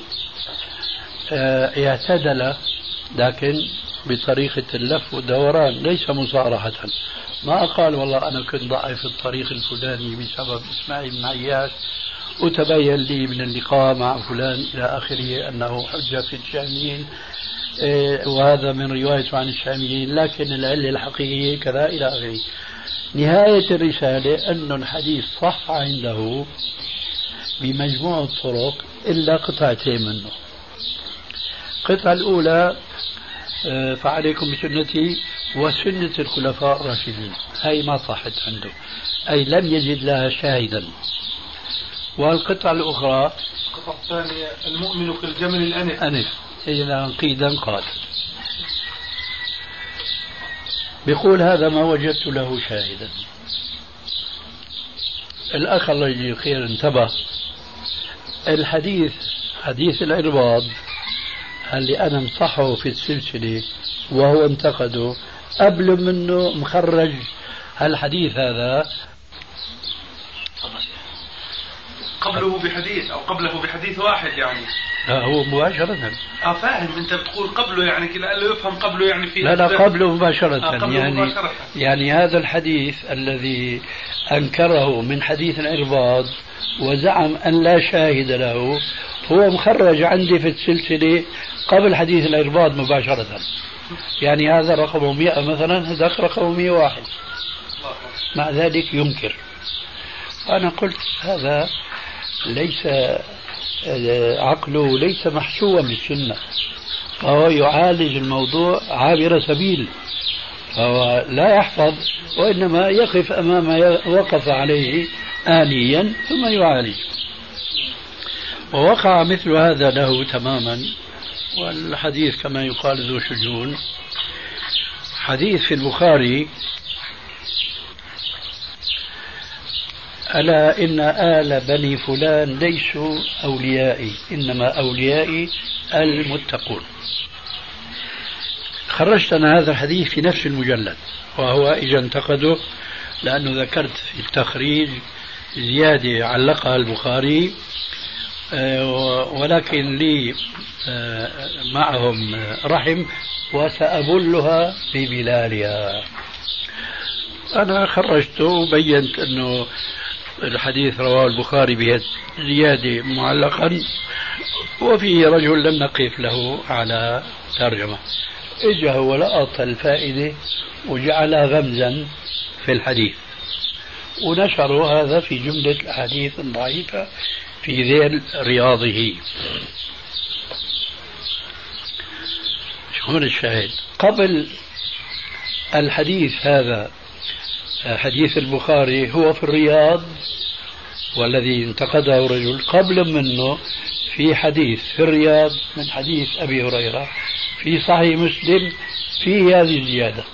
اعتدل، لكن بطريقة اللف والدوران ليس مصارحة. ما قال والله أنا كنت ضعيف الطريق الفلاني بسبب إسماعيل بن عياش وتبين لي من اللقاء مع فلان إلى آخره أنه حجة في الشاميين، وهذا من روايته عن الشاميين، لكن العلة الحقيقية كذا إلى آخره. نهاية الرسالة أن الحديث صح عنده بمجموع الطرق إلا قطعتين منه. القطعة الأولى فعليكم بسنتي وسنة الخلفاء الراشدين، هي ما صحت عنده، أي لم يجد لها شاهدا. والقطعة الأخرى القطعة الثانية المؤمن كالجمل الأنف إذا قيدا قال، بيقول هذا ما وجدت له شاهدا. الأخ الله يجزيه خير انتبه، الحديث حديث العرباض اللي أنا مصحه في السلسلة وهو انتقده قبل منه مخرج الحديث هذا قبله بحديث أو قبله بحديث واحد يعني. لا هو مباشرة. فاهم أنت بتقول قبله يعني كلا قال له يفهم قبله يعني في لا قبله مباشرة. قبله يعني مباشرة. يعني هذا الحديث الذي أنكره من حديث العرباض وزعم أن لا شاهد له هو مخرج عندي في السلسلة قبل حديث العرباض مباشرة. يعني هذا رقمه 100 مثلا، هذا رقمه 101، مع ذلك ينكر. أنا قلت هذا ليس عقله ليس محشوا بالسنة، فهو يعالج الموضوع عابر سبيل، فهو لا يحفظ وإنما يقف أمام ما وقف عليه آنيا ثم يعالج. ووقع مثل هذا له تماما. والحديث كما يقال ذو شجون. حديث في البخاري ألا إن آل بني فلان ليسوا أوليائي إنما أوليائي المتقون. خرجت أنا هذا الحديث في نفس المجلد، وهو إذا انتقده لأنه ذكرت في التخريج زيادة علقها البخاري، ولكن لي معهم رحم وسأبلها ببلالها. أنا خرجته وبينت أنه الحديث رواه البخاري بزيادة معلقا، وفيه رجل لم نقف له على ترجمة. إجا هو لقط الفائدة وجعلها غمزا في الحديث، ونشروا هذا في جملة الأحاديث الضعيفة في ذيل رياضه. شو الشاهد؟ قبل الحديث هذا حديث البخاري هو في الرياض، والذي انتقده رجل قبل منه في حديث في الرياض من حديث أبي هريرة في صحيح مسلم فيه هذه الزيادة.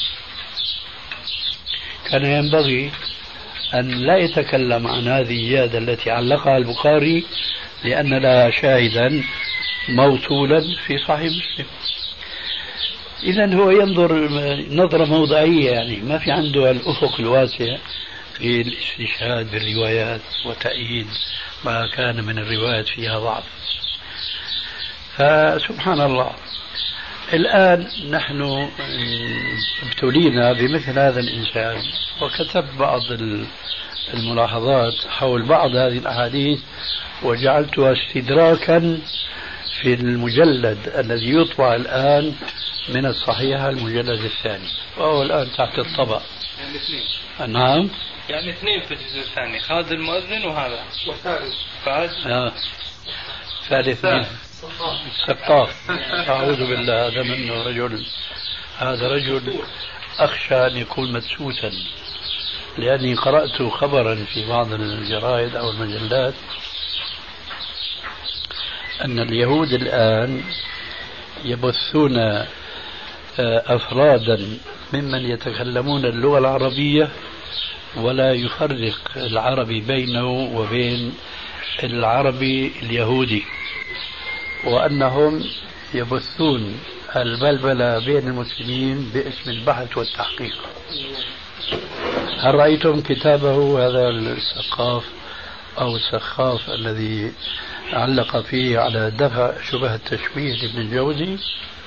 كان ينبغي أن لا يتكلم عن هذه الزيادة التي علقها البخاري لأن لها شاهدا موصولا في صحيح مسلم. إذا هو ينظر نظرة موضعية، يعني ما في عنده الأفق الواسع في الاستشهاد بالروايات وتأييد ما كان من الروايات فيها ضعف. فسبحان الله، الآن نحن ابتلينا بمثل هذا الإنسان، وكتب بعض الملاحظات حول بعض هذه الأحاديث وجعلتها استدراكا في المجلد الذي يطبع الآن من الصحيحة، المجلد الثاني، وهو الآن تحت الطبع. يعني اثنين. نعم، يعني اثنين في الجزء الثاني، خالد المؤذن وهذا وثالث ثالث سقاف. أعوذ بالله، هذا منه رجل، هذا رجل أخشى أن يكون مدسوسا، لأني قرأت خبرا في بعض الجرائد أو المجلات أن اليهود الآن يبثون أفرادا ممن يتكلمون اللغة العربية ولا يفرق العربي بينه وبين العربي اليهودي، وأنهم يبثون البلبلة بين المسلمين باسم البحث والتحقيق. هل رأيتم كتابه هذا السقاف أو السخاف الذي علق فيه على دفع شبه التشبيه لابن الجوزي؟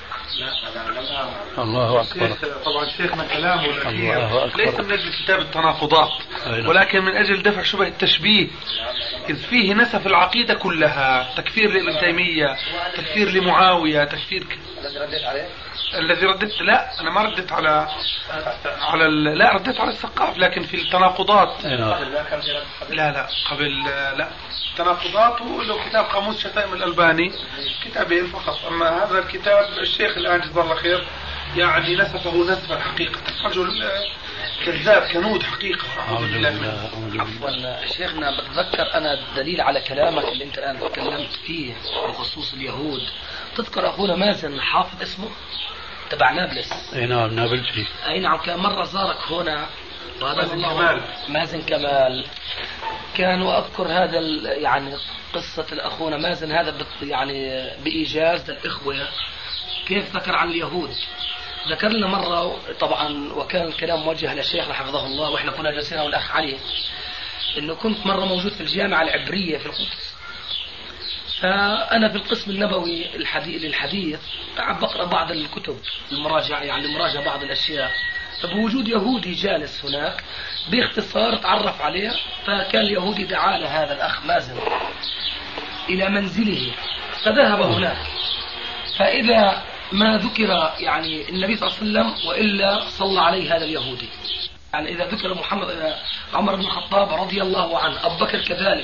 الله أكبر. طبعا شيخنا كلامه الله ليس من أجل كتاب التناقضات، ولكن من أجل دفع شبه التشبيه، إذ فيه نسف العقيدة كلها، تكفير لابن تيمية، تكفير لمعاوية، تكفير الذي رددت. لا أنا ما رددت على لا رددت على السقاف، لكن في التناقضات لا قبل لا تناقضات له كتاب قاموس شتائم الألباني، كتابين فقط. أما هذا الكتاب الشيخ الآن جزاه الله خير يعني نسفه نسفا حقيقة، رجل كذاب كنود حقيقة. عفوا شيخنا، بتذكر أنا الدليل على كلامك اللي أنت الآن تكلمت فيه بخصوص اليهود. تذكر أخونا مازن حافظ اسمه تبع نابلس؟ أي نعم، نابلسي. أي نعم، كان مرة زارك هنا مازن كمال. كان وأذكر هذا يعني قصة الأخونا مازن هذا يعني بإيجاز للإخوة كيف ذكر عن اليهود. ذكر لنا مرة طبعا، وكان الكلام موجه لشيخنا حفظه الله، وإحنا كنا جالسين والأخ علي، إنه كنت مرة موجود في الجامعة العبرية في القدس، فأنا في القسم النبوي للحديث قاعد بقرأ بعض الكتب المراجعة، يعني مراجعة بعض الأشياء، فبوجود يهودي جالس هناك باختصار تعرف عليه، فكان اليهودي دعا لهذا الأخ مازن إلى منزله، فذهب هناك، فإذا ما ذكر يعني النبي صلى الله عليه وسلم وإلا صلى عليه هذا اليهودي، يعني إذا ذكر عمر بن الخطاب رضي الله عنه، أبو بكر كذلك.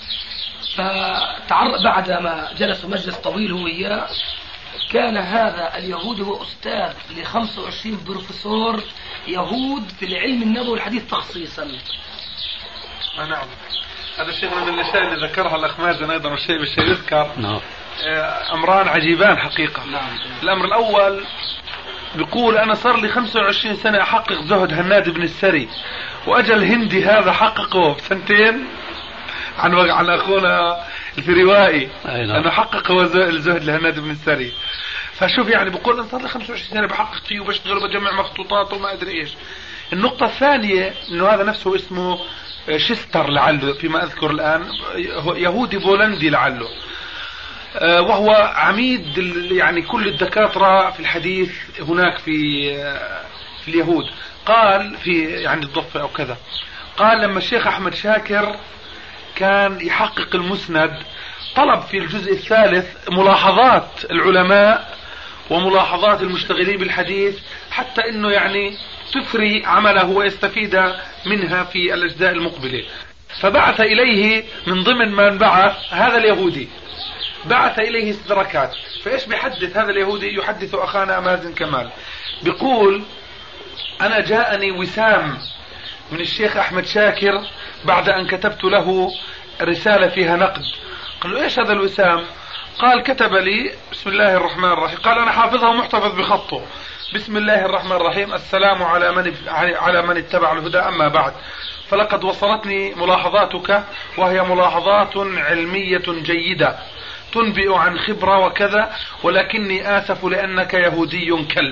بعد ما جلسوا مجلس طويل هو وياه، كان هذا اليهودي هو أستاذ ل25 بروفيسور يهود في العلم النبوي والحديث تخصيصا. نعم، هذا الشيء من الأشياء اللي ذكرها الأخ مازن أيضا، والشيء بالشيء يذكر. نعم. أمران عجيبان حقيقة. نعم. الأمر الأول بيقول أنا صار لي 25 سنة أحقق زهد هناد بن السري، وأجل هندي هذا حققه بسنتين عن أخونا الفروائي، أنه حقق هو الزهد لهناد بن السري. فشوف يعني بقول أنا صار لي 25 سنة بحقق فيه وبشتغل وبجمع مخطوطات وما أدري إيش. النقطة الثانية إنه هذا نفسه اسمه شستر لعله فيما أذكر الآن، يهودي بولندي لعله، وهو عميد يعني كل الدكاترة في الحديث هناك في اليهود. قال في يعني الضفة أو كذا، قال لما الشيخ أحمد شاكر كان يحقق المسند طلب في الجزء الثالث ملاحظات العلماء وملاحظات المشتغلين بالحديث، حتى انه يعني تفري عمله ويستفيد منها في الأجزاء المقبلة. فبعث إليه من ضمن من بعث هذا اليهودي، بعث إليه استدراكات. فإيش بيحدث هذا اليهودي؟ يحدث أخانا مازن كمال، بيقول أنا جاءني وسام من الشيخ أحمد شاكر بعد أن كتبت له رسالة فيها نقد. قال له إيش هذا الوسام؟ قال كتب لي بسم الله الرحمن الرحيم، قال أنا حافظها ومحتفظ بخطه، بسم الله الرحمن الرحيم، السلام على من اتبع الهدى، أما بعد، فلقد وصلتني ملاحظاتك وهي ملاحظات علمية جيدة تنبئ عن خبرة وكذا، ولكني آسف لأنك يهودي كلب.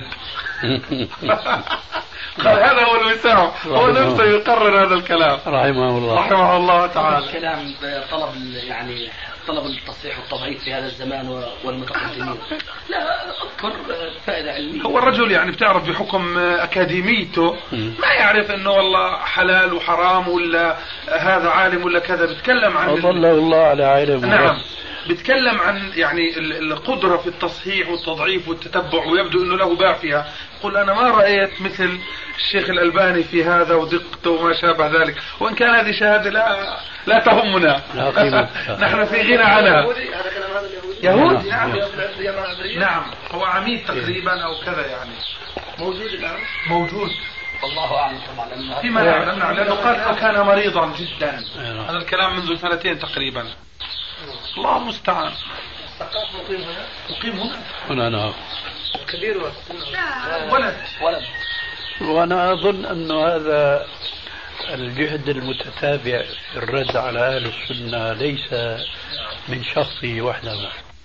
قال هذا هو الوسام، هو نفسه يقرر هذا الكلام رحمه الله رحمه الله تعالى. الكلام طلب يعني طلب التصحيح والتضعيف في هذا الزمان والمتقدمين. لا أذكر فائدة علمية. هو الرجل يعني بتعرف بحكم أكاديميته ما يعرف إنه والله حلال وحرام ولا هذا عالم ولا كذا، بتكلم عن أضله الله على علم. نعم، بتكلم عن يعني القدرة في التصحيح والتضعيف والتتبع، ويبدو أنه له باع فيها. قل أنا ما رأيت مثل الشيخ الألباني في هذا ودقته وما شابه ذلك، وإن كان هذه شهادة لا تهمنا. نحن في غنى عنها. يهودي نعم، هو عميد تقريبا أو كذا يعني. موجود الآن؟ موجود والله أعلم طبعا. فيما نعلم لأنه قال كان مريضا جدا. هذا الكلام منذ 2 تقريبا. الله المستعان. الثقاف مقيم هنا؟ مقيم هنا نعم. كبير ولد. وأنا أظن أن هذا الجهد المتتابع في الرد على أهل السنة ليس من شخصه وحده.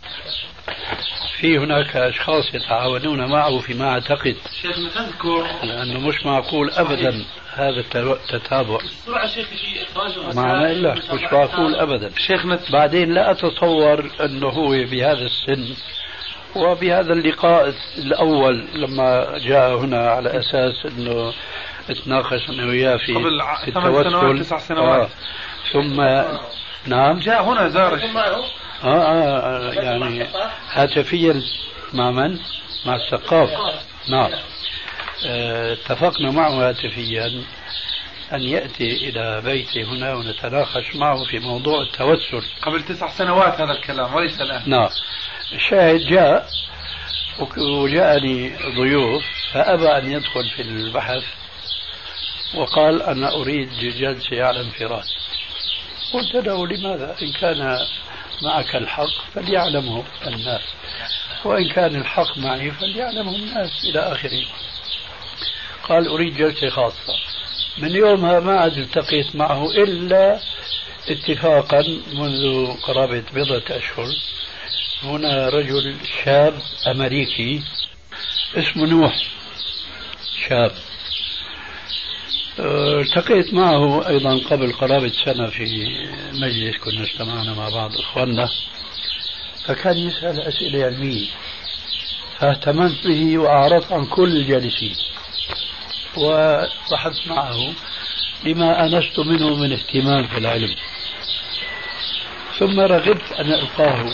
في هناك أشخاص يتعاونون معه فيما أعتقد. شيخنا تذكر لأنه مش معقول أبدا هذا التتابع. بسرعة شيخي في إخراجه. معنى إلا مش معقول أبدا. شيخنا بعدين لا أتصور أنه هو بهذا السن وبهذا اللقاء الأول لما جاء هنا على أساس أنه اتناقش أنا وياه في قبل التوسل 8 9 سنوات. ثم نعم جاء هنا زار يعني هاتفيا مع من؟ مع الثقاف. نعم اتفقنا معه هاتفيا أن يأتي إلى بيتي هنا ونتناقش معه في موضوع التوسل قبل 9 سنوات هذا الكلام وليس الآن. نعم. الشاهد جاء وجاءني ضيوف فأبى أن يدخل في البحث وقال أنا أريد جلسة على انفراد. قلت له لماذا؟ إن كان معك الحق فليعلمه الناس، وإن كان الحق معي فليعلمه الناس إلى آخره. قال أريد جلسة خاصة. من يومها ما عاد التقيت معه إلا اتفاقا منذ قرابة 1 أشهر. هنا رجل شاب أمريكي اسمه نوح، شاب التقيت معه أيضا قبل قرابة سنة في مجلس كنا اجتمعنا مع بعض إخواننا، فكان يسأل أسئلة علمية فاهتممت به وأعرضت عن كل الجالسين وبحثت معه لما أنست منه من اهتمام في العلم. ثم رغبت أن ألقاه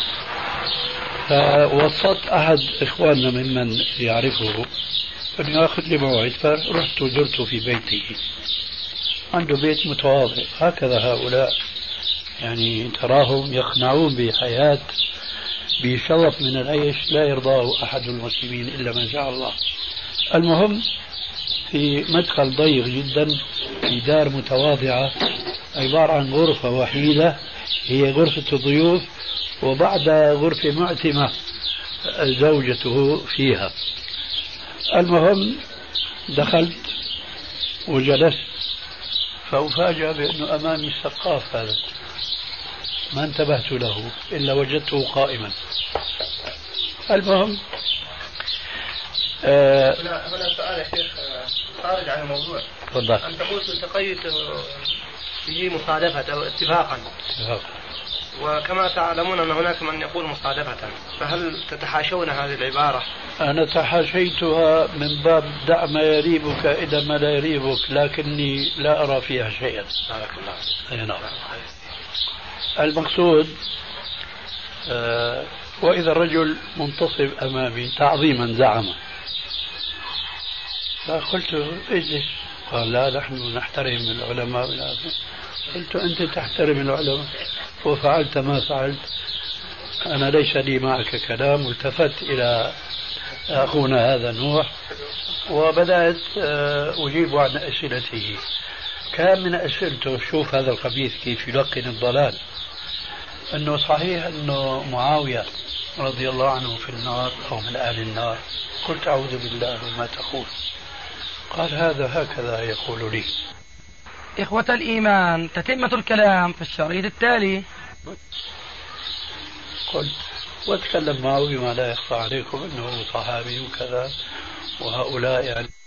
فوصلت أحد إخواننا ممن يعرفه أن يأخذ لي موعد، فرحت وزرته في بيته. عنده بيت متواضع. هكذا هؤلاء يعني تراهم يقنعون بحياة بشرف من العيش لا يرضاه أحد المسلمين إلا من شاء الله. المهم في مدخل ضيق جدا في دار متواضعة عبارة عن غرفة وحيدة هي غرفة الضيوف، وبعد غرفة معتمة زوجته فيها. المهم دخلت وجلست فأفاجأ بأنه أمامي الثقاف هذا، ما انتبهت له إلا وجدته قائما. المهم هنا سؤال يا شيخ خارج عن الموضوع. تفضل. أنت قلت التقيت به مصادفة أو اتفاقا، وكما تعلمون أن هناك من يقول مصادفة، فهل تتحاشون هذه العبارة؟ أنا تحاشيتها من باب دع ما يريبك إذا ما لا يريبك، لكني لا أرى فيها شيئا. بارك الله. نعم. المقصود وإذا الرجل منتصب أمامي تعظيما زعم، فقلت اجلس. قال لا نحن نحترم العلماء. قلت أنت تحترم العلماء وفعلت ما فعلت، أنا ليس لي معك كلام. والتفت إلى أخونا هذا نوح وبدأت أجيب عن أسئلته. كان من أسئلته شوف هذا الخبيث كيف يلقن الضلال، أنه صحيح أنه معاوية رضي الله عنه في النار أو من أهل النار. قلت أعوذ بالله ما تقول. قال هذا هكذا يقول لي. إخوة الإيمان، تتمة الكلام في الشريط التالي. قلت وأتكلم معه بما لا يخفى عليكم أنه صحابي وكذا، وهؤلاء يعني